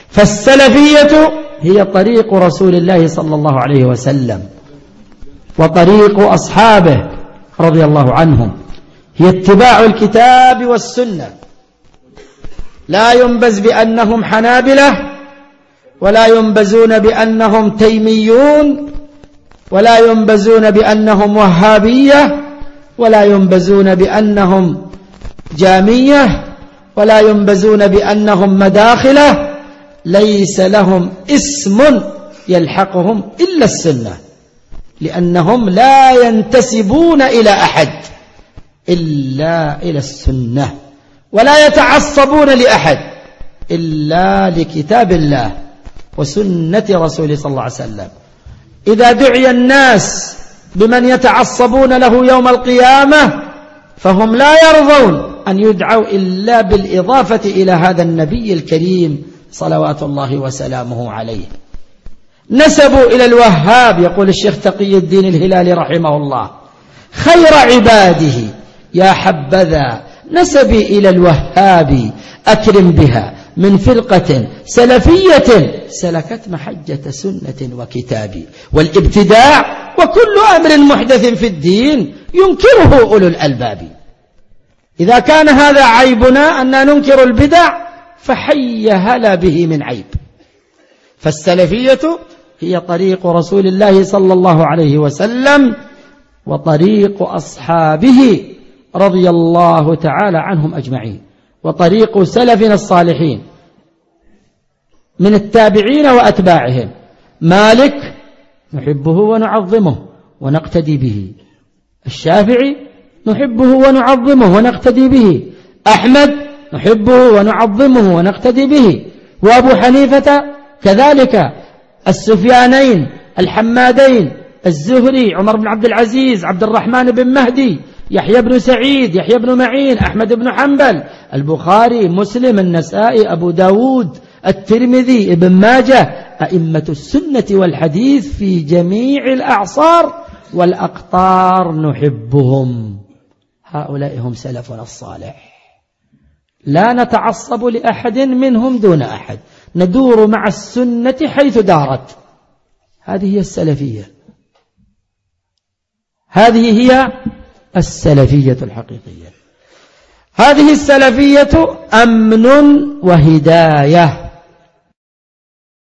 فالسلفية هي طريق رسول الله صلى الله عليه وسلم وطريق أصحابه رضي الله عنهم، هي اتباع الكتاب والسنة. لا ينبز بأنهم حنابلة، ولا ينبزون بأنهم تيميون، ولا ينبزون بأنهم وهابية، ولا ينبزون بأنهم جامية، ولا ينبزون بأنهم مداخلة. ليس لهم اسم يلحقهم إلا السنة، لأنهم لا ينتسبون إلى أحد إلا إلى السنة، ولا يتعصبون لأحد إلا لكتاب الله وسنة رسوله صلى الله عليه وسلم. إذا دعي الناس بمن يتعصبون له يوم القيامة فهم لا يرضون أن يدعوا إلا بالإضافة إلى هذا النبي الكريم صلوات الله وسلامه عليه. نسبوا إلى الوهاب، يقول الشيخ تقي الدين الهلالي رحمه الله: خير عباده يا حبذا نسبي إلى الوهاب، أكرم بها من فرقة سلفية سلكت محجة سنة وكتاب، والابتداع وكل أمر محدث في الدين ينكره أولو الألباب. إذا كان هذا عيبنا أن ننكر البدع فحي هلا به من عيب. فالسلفية هي طريق رسول الله صلى الله عليه وسلم وطريق أصحابه رضي الله تعالى عنهم أجمعين، وطريق سلفنا الصالحين من التابعين وأتباعهم. مالك نحبه ونعظمه ونقتدي به، الشافعي نحبه ونعظمه ونقتدي به، أحمد نحبه ونعظمه ونقتدي به، وأبو حنيفة كذلك، السفيانين، الحمادين، الزهري، عمر بن عبد العزيز، عبد الرحمن بن مهدي، يحيى بن سعيد، يحيى بن معين، أحمد بن حنبل، البخاري، مسلم، النسائي، أبو داود، الترمذي، ابن ماجه، أئمة السنة والحديث في جميع الأعصار والأقطار نحبهم. هؤلاء هم سلفنا الصالح، لا نتعصب لأحد منهم دون أحد، ندور مع السنة حيث دارت. هذه هي السلفية، هذه هي السلفية الحقيقية. هذه السلفية أمن وهداية.